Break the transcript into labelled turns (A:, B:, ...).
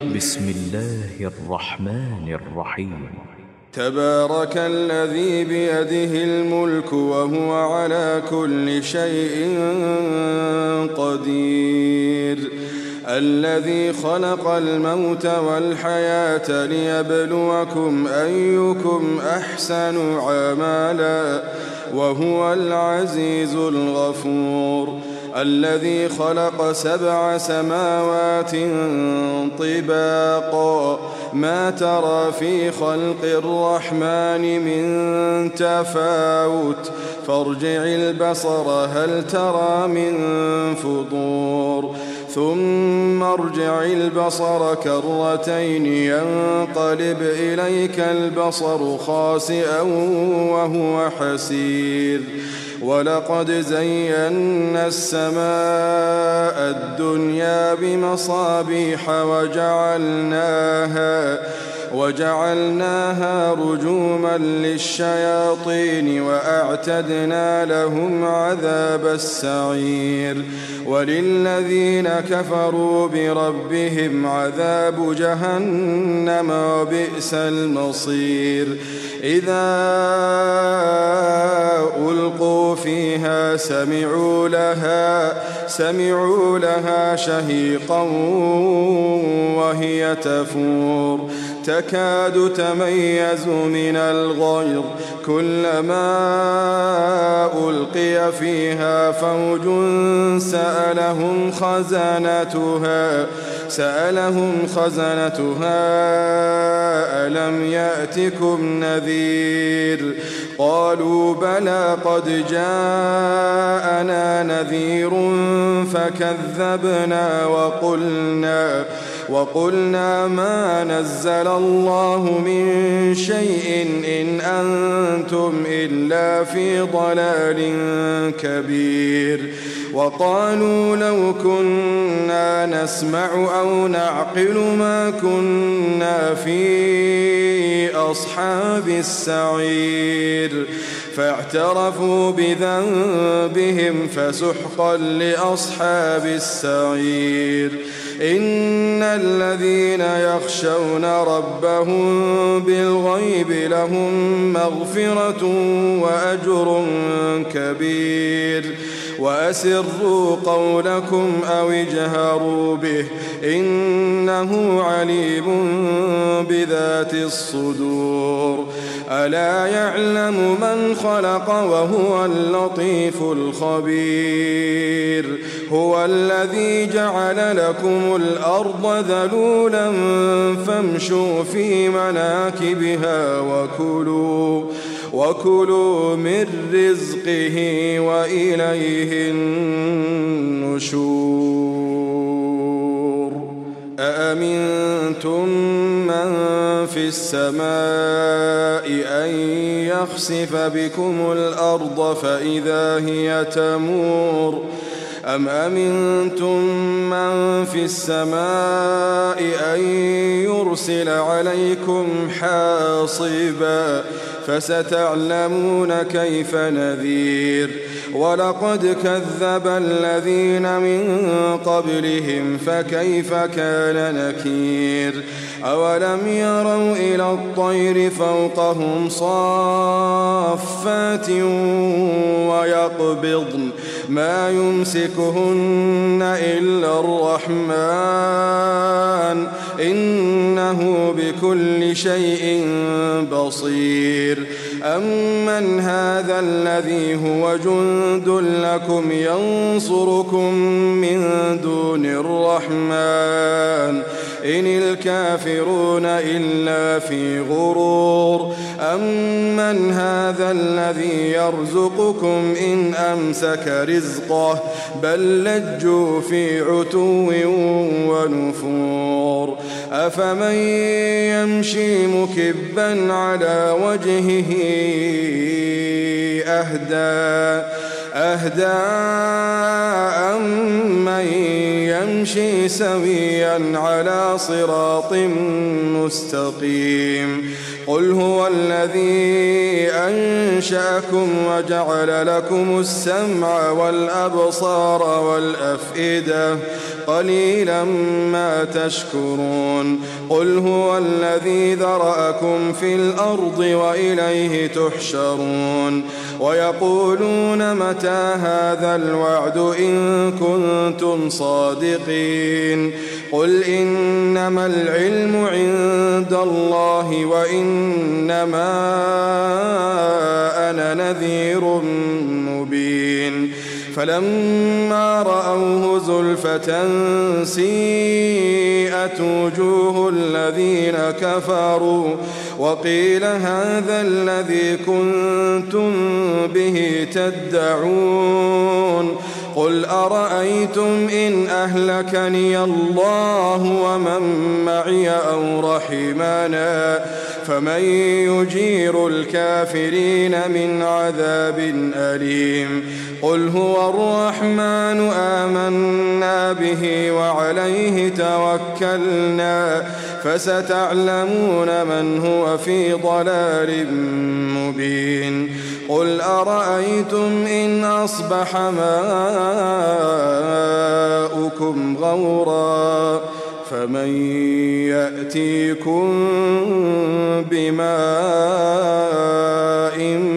A: بسم الله الرحمن الرحيم.
B: تبارك الذي بيده الملك وهو على كل شيء قدير، الذي خلق الموت والحياة ليبلوكم أيكم أحسن عملا وهو العزيز الغفور، الذي خلق 7 سماوات طباقا ما ترى في خلق الرحمن من تفاوت فارجع البصر هل ترى من فطور ثم ارجع البصر كرتين ينقلب إليك البصر خاسئا وهو حسير، ولقد زينا السماء الدنيا بمصابيح وجعلناها رجوما للشياطين وأعتدنا لهم عذاب السعير، وللذين كفروا بربهم عذاب جهنم وبئس المصير. إذا ألقوا فيها سمعوا لها شهيقا وهي تفور تكاد تميز من الغيظ كلما ألقي فيها فوج سألهم خزنتها ألم يأتكم نذير قالوا بلى قد جاءنا نذير فكذبنا وقلنا ما نزل الله من شيء إن أنتم إلا في ضلال كبير، وقالوا لو كنا نسمع أو نعقل ما كنا في أصحاب السعير، فاعترفوا بذنبهم فسحقا لأصحاب السعير. إن الذين يخشون ربهم بالغيب لهم مغفرة وأجر كبير، وأسروا قولكم أو اجهروا به إنه عليم بذات الصدور. ألا يعلم من خلق وهو اللطيف الخبير، هو الذي جعل لكم الأرض ذلولا فامشوا في مناكبها وكلوا من رزقه وإليه النشور. أأمنتم من في السماء أن يخسف بكم الأرض فإذا هي تمور أم أمنتم من في السماء أن يرسل عليكم حاصبا فستعلمون كيف نذير. ولقد كذب الذين من قبلهم فكيف كان نكير. أولم يروا إلى الطير فوقهم صافات ويقبضن ما يمسكهن إلا الرحمن إنه بكل شيء بصير. أمن هذا الذي هو جند لكم ينصركم من دون الرحمن إن الكافرون إلا في غرور. أمن هذا الذي يرزقكم إن أمسك رزقه بل لجوا في عتو ونفور. أفمن يمشي مكبا على وجهه أهدى أمن يمشي سويا على صراط مستقيم قل هو الذي أنشأكم وجعل لكم السمع والأبصار والأفئدة قليلا ما تشكرون قل هو الذي ذرأكم في الأرض وإليه تحشرون ويقولون متى هذا الوعد إن كنتم صادقين قل إنما العلم عند الله وإنما أنا نذير مبين فلما رأوه زلفة سيئت وجوه الذين كفروا وقيل هذا الذي كنتم به تدعون قل أرأيتم إن أهلكني الله ومن معي أو رحمنا فمن يجير الكافرين من عذاب أليم قل هو الرحمن آمنا به وعليه توكلنا فستعلمون من هو في ضلال مبين قل أرأيتم إن أصبح ماؤكم غورا فمن يأتيكم بماء